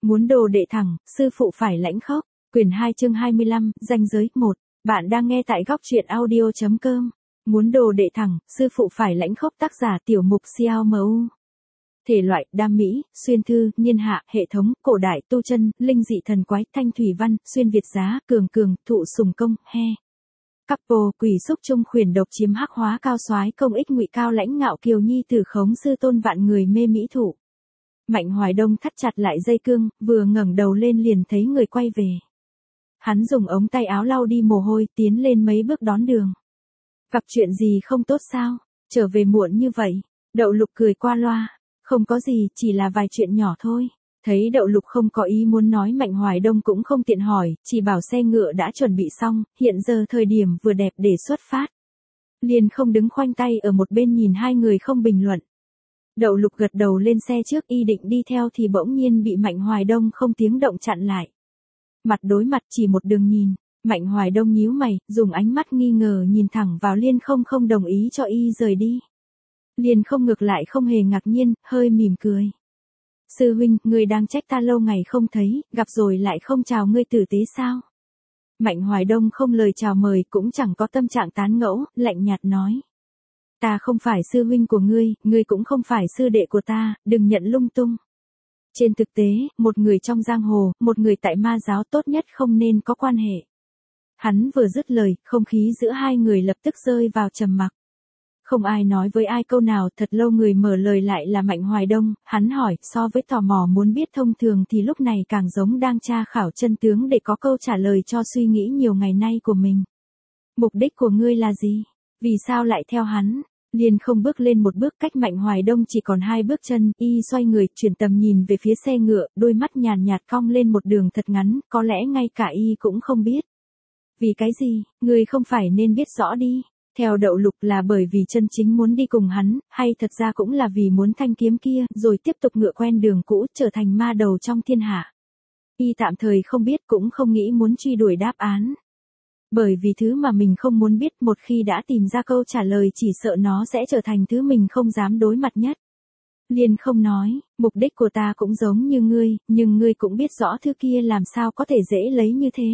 Muốn đồ đệ thẳng, sư phụ phải lãnh khốc. Quyển 2 chương 25, ranh giới 1. Bạn đang nghe tại góc truyện audio.com. Muốn đồ đệ thẳng, sư phụ phải lãnh khốc. Tác giả Tiểu Mục CLMU. Thể loại, đam mỹ, xuyên thư, niên hạ, hệ thống, cổ đại, tu chân, linh dị thần quái, thanh thủy văn, xuyên Việt giá, cường, thụ sùng công, he. Couple, quỷ xúc chung khuyển độc chiếm hắc hóa cao soái công ích ngụy cao lãnh ngạo kiều nhi tử khống sư tôn vạn người mê mỹ thụ. Mạnh Hoài Đông thắt chặt lại dây cương, vừa ngẩng đầu lên liền thấy người quay về. Hắn dùng ống tay áo lau đi mồ hôi, tiến lên mấy bước đón đường. Gặp chuyện gì không tốt sao? Trở về muộn như vậy. Đậu Lục cười qua loa. Không có gì, chỉ là vài chuyện nhỏ thôi. Thấy Đậu Lục không có ý muốn nói, Mạnh Hoài Đông cũng không tiện hỏi, chỉ bảo xe ngựa đã chuẩn bị xong, hiện giờ thời điểm vừa đẹp để xuất phát. Liền không đứng khoanh tay ở một bên nhìn hai người không bình luận. Đậu Lục gật đầu lên xe trước y định đi theo thì bỗng nhiên bị Mạnh Hoài Đông không tiếng động chặn lại. Mặt đối mặt chỉ một đường nhìn, Mạnh Hoài Đông nhíu mày, dùng ánh mắt nghi ngờ nhìn thẳng vào Liên không đồng ý cho y rời đi. Liên không ngược lại không hề ngạc nhiên, hơi mỉm cười. Sư huynh, ngươi đang trách ta lâu ngày không thấy, gặp rồi lại không chào ngươi tử tế sao? Mạnh Hoài Đông không lời chào mời cũng chẳng có tâm trạng tán ngẫu, lạnh nhạt nói. Ta không phải sư huynh của ngươi cũng không phải sư đệ của ta, đừng nhận lung tung. Trên thực tế, một người trong giang hồ, một người tại ma giáo tốt nhất không nên có quan hệ. Hắn vừa dứt lời, không khí giữa hai người lập tức rơi vào trầm mặc. Không ai nói với ai câu nào, thật lâu người mở lời lại là Mạnh Hoài Đông, hắn hỏi, so với tò mò muốn biết thông thường thì lúc này càng giống đang tra khảo chân tướng để có câu trả lời cho suy nghĩ nhiều ngày nay của mình. Mục đích của ngươi là gì? Vì sao lại theo hắn? Liên không bước lên một bước, cách Mạnh Hoài Đông chỉ còn 2 bước chân, y xoay người, chuyển tầm nhìn về phía xe ngựa, đôi mắt nhàn nhạt cong lên một đường thật ngắn, có lẽ ngay cả y cũng không biết. Vì cái gì, ngươi không phải nên biết rõ đi. Theo Đậu Lục là bởi vì chân chính muốn đi cùng hắn, hay thật ra cũng là vì muốn thanh kiếm kia, rồi tiếp tục ngựa quen đường cũ, trở thành ma đầu trong thiên hạ. Y tạm thời không biết, cũng không nghĩ muốn truy đuổi đáp án. Bởi vì thứ mà mình không muốn biết, một khi đã tìm ra câu trả lời chỉ sợ nó sẽ trở thành thứ mình không dám đối mặt nhất. Liên không nói, mục đích của ta cũng giống như ngươi, nhưng ngươi cũng biết rõ thứ kia làm sao có thể dễ lấy như thế.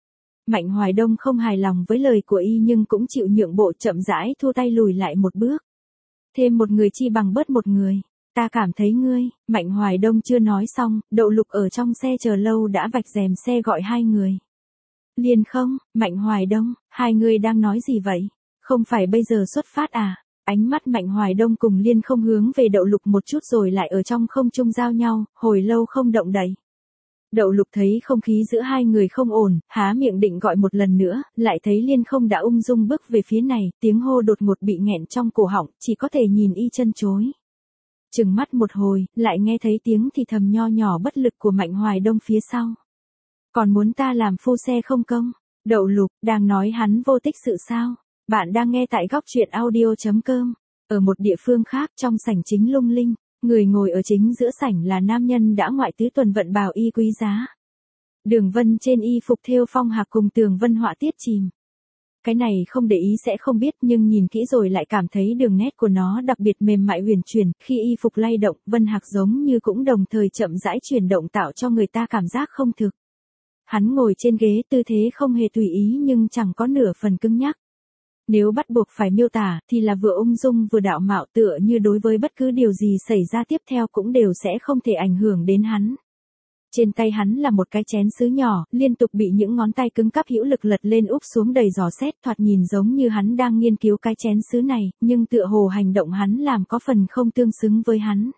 Mạnh Hoài Đông không hài lòng với lời của y nhưng cũng chịu nhượng bộ, chậm rãi thu tay lùi lại một bước. Thêm một người chi bằng bớt một người. Ta cảm thấy ngươi, Mạnh Hoài Đông chưa nói xong, Đậu Lục ở trong xe chờ lâu đã vạch rèm xe gọi hai người. Liên không, Mạnh Hoài Đông, hai người đang nói gì vậy? Không phải bây giờ xuất phát à? Ánh mắt Mạnh Hoài Đông cùng Liên không hướng về Đậu Lục một chút rồi lại ở trong không trung giao nhau, hồi lâu không động đậy. Đậu Lục thấy không khí giữa hai người không ổn, há miệng định gọi một lần nữa, lại thấy Liên không đã ung dung bước về phía này, tiếng hô đột ngột bị nghẹn trong cổ họng, chỉ có thể nhìn y chân chối. Chừng mắt một hồi, lại nghe thấy tiếng thì thầm nho nhỏ bất lực của Mạnh Hoài Đông phía sau. Còn muốn ta làm phu xe không công? Đậu Lục, đang nói hắn vô tích sự sao? Bạn đang nghe tại góc truyện audio.com. Ở một địa phương khác trong sảnh chính lung linh, người ngồi ở chính giữa sảnh là nam nhân đã ngoại tứ tuần vận bào y quý giá. Đường vân trên y phục thêu phong hạc cùng tường vân họa tiết chìm. Cái này không để ý sẽ không biết, nhưng nhìn kỹ rồi lại cảm thấy đường nét của nó đặc biệt mềm mại huyền chuyển, khi y phục lay động, vân hạc giống như cũng đồng thời chậm rãi chuyển động tạo cho người ta cảm giác không thực. Hắn ngồi trên ghế tư thế không hề tùy ý nhưng chẳng có nửa phần cứng nhắc. Nếu bắt buộc phải miêu tả thì là vừa ung dung vừa đạo mạo, tựa như đối với bất cứ điều gì xảy ra tiếp theo cũng đều sẽ không thể ảnh hưởng đến hắn. Trên tay hắn là một cái chén sứ nhỏ, liên tục bị những ngón tay cứng cáp hữu lực lật lên úp xuống đầy dò xét, thoạt nhìn giống như hắn đang nghiên cứu cái chén sứ này, nhưng tựa hồ hành động hắn làm có phần không tương xứng với hắn.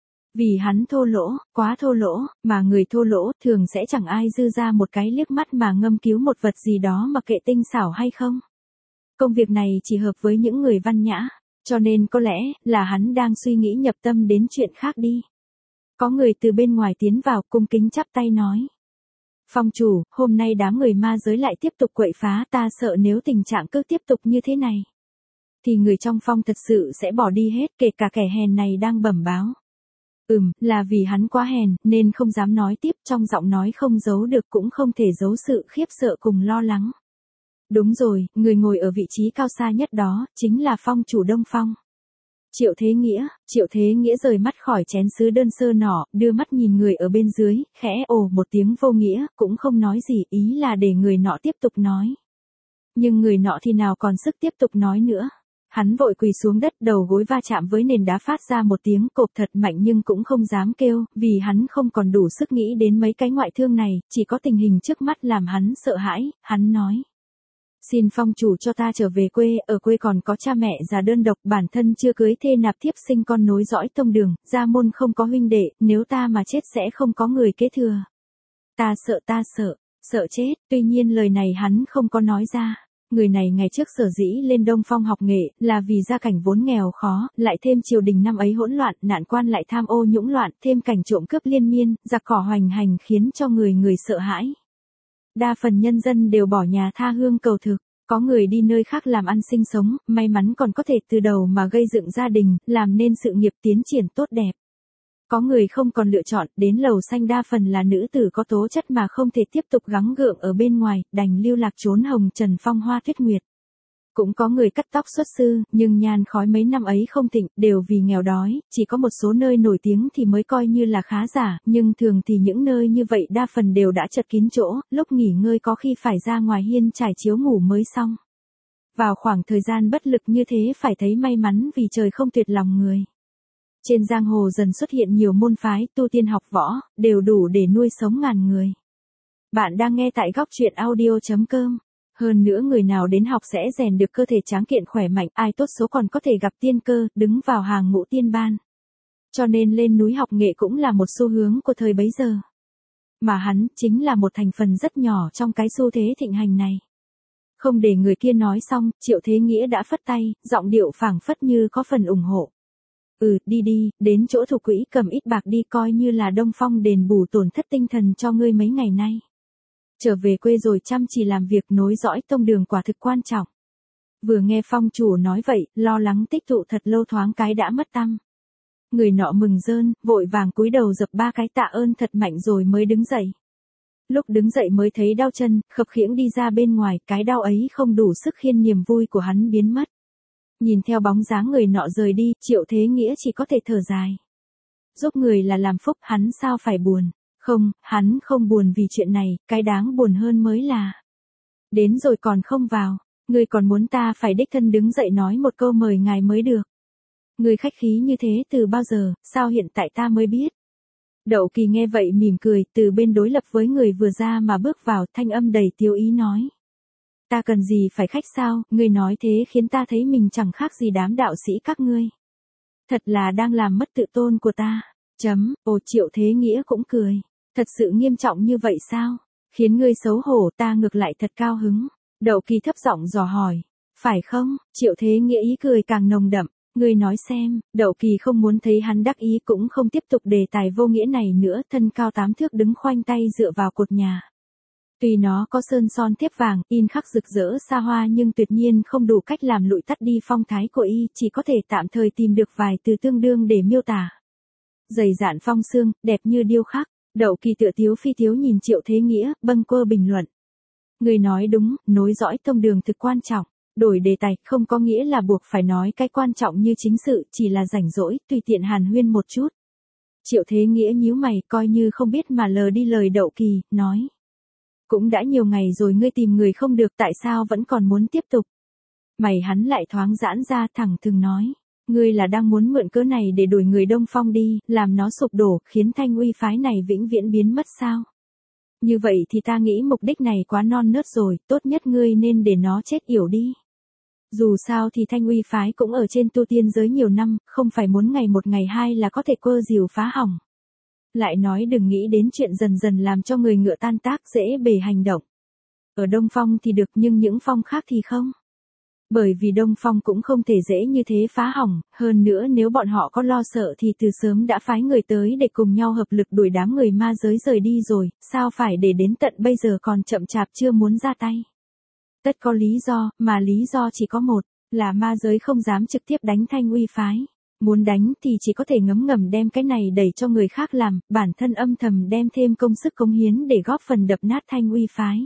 Vì hắn thô lỗ, quá thô lỗ, mà người thô lỗ thường sẽ chẳng ai dư ra một cái liếc mắt mà ngâm cứu một vật gì đó mà kệ tinh xảo hay không. Công việc này chỉ hợp với những người văn nhã, cho nên có lẽ là hắn đang suy nghĩ nhập tâm đến chuyện khác đi. Có người từ bên ngoài tiến vào, cung kính chắp tay nói. Phong chủ, hôm nay đám người ma giới lại tiếp tục quậy phá, ta sợ nếu tình trạng cứ tiếp tục như thế này thì người trong phong thật sự sẽ bỏ đi hết, kể cả kẻ hèn này đang bẩm báo. Là vì hắn quá hèn, nên không dám nói tiếp, trong giọng nói không giấu được cũng không thể giấu sự khiếp sợ cùng lo lắng. Đúng rồi, người ngồi ở vị trí cao xa nhất đó, chính là phong chủ Đông Phong. Triệu Thế Nghĩa rời mắt khỏi chén sứ đơn sơ nọ, đưa mắt nhìn người ở bên dưới, khẽ ồ một tiếng vô nghĩa, cũng không nói gì, ý là để người nọ tiếp tục nói. Nhưng người nọ thì nào còn sức tiếp tục nói nữa. Hắn vội quỳ xuống đất, đầu gối va chạm với nền đá phát ra một tiếng cộp thật mạnh nhưng cũng không dám kêu, vì hắn không còn đủ sức nghĩ đến mấy cái ngoại thương này, chỉ có tình hình trước mắt làm hắn sợ hãi, hắn nói. Xin phong chủ cho ta trở về quê, ở quê còn có cha mẹ già đơn độc, bản thân chưa cưới thê nạp thiếp sinh con nối dõi tông đường, gia môn không có huynh đệ, nếu ta mà chết sẽ không có người kế thừa. Ta sợ chết, tuy nhiên lời này hắn không có nói ra. Người này ngày trước sở dĩ lên Đông Phong học nghệ, là vì gia cảnh vốn nghèo khó, lại thêm triều đình năm ấy hỗn loạn, nạn quan lại tham ô nhũng loạn, thêm cảnh trộm cướp liên miên, giặc cỏ hoành hành khiến cho người sợ hãi. Đa phần nhân dân đều bỏ nhà tha hương cầu thực, có người đi nơi khác làm ăn sinh sống, may mắn còn có thể từ đầu mà gây dựng gia đình, làm nên sự nghiệp tiến triển tốt đẹp. Có người không còn lựa chọn, đến lầu xanh đa phần là nữ tử có tố chất mà không thể tiếp tục gắng gượng ở bên ngoài, đành lưu lạc trốn hồng trần phong hoa tuyết nguyệt. Cũng có người cắt tóc xuất sư, nhưng nhan khói mấy năm ấy không thịnh, đều vì nghèo đói, chỉ có một số nơi nổi tiếng thì mới coi như là khá giả, nhưng thường thì những nơi như vậy đa phần đều đã chật kín chỗ, lúc nghỉ ngơi có khi phải ra ngoài hiên trải chiếu ngủ mới xong. Vào khoảng thời gian bất lực như thế phải thấy may mắn vì trời không tuyệt lòng người. Trên giang hồ dần xuất hiện nhiều môn phái, tu tiên học võ, đều đủ để nuôi sống ngàn người. Bạn đang nghe tại góc truyện audio.com. Hơn nữa người nào đến học sẽ rèn được cơ thể tráng kiện khỏe mạnh, ai tốt số còn có thể gặp tiên cơ, đứng vào hàng ngũ tiên ban. Cho nên lên núi học nghệ cũng là một xu hướng của thời bấy giờ. Mà hắn chính là một thành phần rất nhỏ trong cái xu thế thịnh hành này. Không để người kia nói xong, Triệu Thế Nghĩa đã phất tay, giọng điệu phảng phất như có phần ủng hộ. Đi, đến chỗ thủ quỹ cầm ít bạc đi, coi như là Đông Phong đền bù tổn thất tinh thần cho ngươi mấy ngày nay. Trở về quê rồi chăm chỉ làm việc nối dõi tông đường quả thực quan trọng. Vừa nghe phong chủ nói vậy, lo lắng tích tụ thật lâu thoáng cái đã mất tăm. Người nọ mừng rơn, vội vàng cúi đầu dập 3 cái tạ ơn thật mạnh rồi mới đứng dậy. Lúc đứng dậy mới thấy đau chân, khập khiễng đi ra bên ngoài, cái đau ấy không đủ sức khiến niềm vui của hắn biến mất. Nhìn theo bóng dáng người nọ rời đi, Triệu Thế Nghĩa chỉ có thể thở dài. Giúp người là làm phúc, hắn sao phải buồn? Không, hắn không buồn vì chuyện này, cái đáng buồn hơn mới là. Đến rồi còn không vào, người còn muốn ta phải đích thân đứng dậy nói một câu mời ngài mới được. Người khách khí như thế từ bao giờ, sao hiện tại ta mới biết? Đậu Kỳ nghe vậy mỉm cười, từ bên đối lập với người vừa ra mà bước vào, thanh âm đầy tiếu ý nói. Ta cần gì phải khách sao, ngươi nói thế khiến ta thấy mình chẳng khác gì đám đạo sĩ các ngươi. Thật là đang làm mất tự tôn của ta. Triệu Thế Nghĩa cũng cười. Thật sự nghiêm trọng như vậy sao? Khiến ngươi xấu hổ, ta ngược lại thật cao hứng. Đậu Kỳ thấp giọng dò hỏi. Phải không? Triệu Thế Nghĩa ý cười càng nồng đậm. Ngươi nói xem, Đậu Kỳ không muốn thấy hắn đắc ý cũng không tiếp tục đề tài vô nghĩa này nữa, thân cao 8 thước đứng khoanh tay dựa vào cột nhà. Tuy nó có sơn son thiếp vàng, in khắc rực rỡ xa hoa nhưng tuyệt nhiên không đủ cách làm lụi tắt đi phong thái của y, chỉ có thể tạm thời tìm được vài từ tương đương để miêu tả. Dày dạn phong xương, đẹp như điêu khắc. Đậu Kỳ tựa tiếu phi tiếu nhìn Triệu Thế Nghĩa, bâng quơ bình luận. Người nói đúng, nối dõi tông đường thực quan trọng. Đổi đề tài, không có nghĩa là buộc phải nói cái quan trọng như chính sự, chỉ là rảnh rỗi, tùy tiện hàn huyên một chút. Triệu Thế Nghĩa nhíu mày, coi như không biết mà lờ đi lời Đậu Kỳ, nói. Cũng đã nhiều ngày rồi ngươi tìm người không được, tại sao vẫn còn muốn tiếp tục? Mày hắn lại thoáng giãn ra, thẳng thừng nói. Ngươi là đang muốn mượn cớ này để đuổi người Đông Phong đi, làm nó sụp đổ, khiến thanh uy phái này vĩnh viễn biến mất sao? Như vậy thì ta nghĩ mục đích này quá non nớt rồi, tốt nhất ngươi nên để nó chết yểu đi. Dù sao thì thanh uy phái cũng ở trên tu tiên giới nhiều năm, không phải muốn ngày một ngày hai là có thể quơ dìu phá hỏng. Lại nói đừng nghĩ đến chuyện dần dần làm cho người ngựa tan tác dễ bề hành động. Ở Đông Phong thì được nhưng những phong khác thì không. Bởi vì Đông Phong cũng không thể dễ như thế phá hỏng, hơn nữa nếu bọn họ có lo sợ thì từ sớm đã phái người tới để cùng nhau hợp lực đuổi đám người ma giới rời đi rồi, sao phải để đến tận bây giờ còn chậm chạp chưa muốn ra tay. Tất có lý do, mà lý do chỉ có một, là ma giới không dám trực tiếp đánh thanh uy phái. Muốn đánh thì chỉ có thể ngấm ngầm đem cái này đẩy cho người khác làm, bản thân âm thầm đem thêm công sức cống hiến để góp phần đập nát thanh uy phái.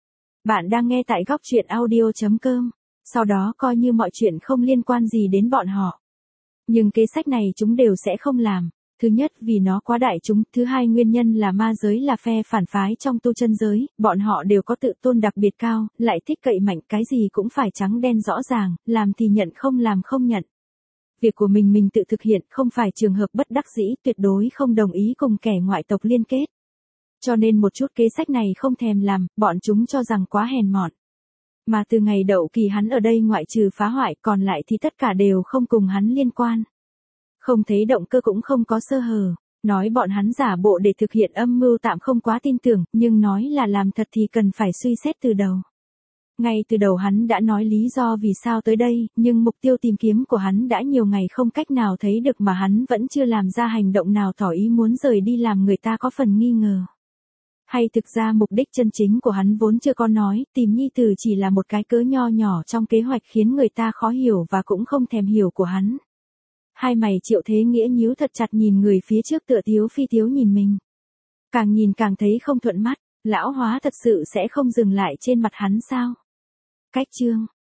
Bạn đang nghe tại góc truyện audio.com. Sau đó coi như mọi chuyện không liên quan gì đến bọn họ. Nhưng kế sách này chúng đều sẽ không làm. Thứ nhất vì nó quá đại chúng, thứ hai nguyên nhân là ma giới là phe phản phái trong tu chân giới, bọn họ đều có tự tôn đặc biệt cao, lại thích cậy mạnh, cái gì cũng phải trắng đen rõ ràng, làm thì nhận không làm không nhận. Việc của mình tự thực hiện, không phải trường hợp bất đắc dĩ, tuyệt đối không đồng ý cùng kẻ ngoại tộc liên kết. Cho nên một chút kế sách này không thèm làm, bọn chúng cho rằng quá hèn mọn. Mà từ ngày Đậu Kỳ hắn ở đây ngoại trừ phá hoại còn lại thì tất cả đều không cùng hắn liên quan. Không thấy động cơ cũng không có sơ hở. Nói bọn hắn giả bộ để thực hiện âm mưu tạm không quá tin tưởng, nhưng nói là làm thật thì cần phải suy xét từ đầu. Ngay từ đầu hắn đã nói lý do vì sao tới đây, nhưng mục tiêu tìm kiếm của hắn đã nhiều ngày không cách nào thấy được mà hắn vẫn chưa làm ra hành động nào tỏ ý muốn rời đi làm người ta có phần nghi ngờ. Hay thực ra mục đích chân chính của hắn vốn chưa có nói, tìm nhi tử chỉ là một cái cớ nho nhỏ trong kế hoạch khiến người ta khó hiểu và cũng không thèm hiểu của hắn. Hai mày Triệu Thế Nghĩa nhíu thật chặt nhìn người phía trước tựa thiếu phi thiếu nhìn mình. Càng nhìn càng thấy không thuận mắt, lão hóa thật sự sẽ không dừng lại trên mặt hắn sao? Cách chương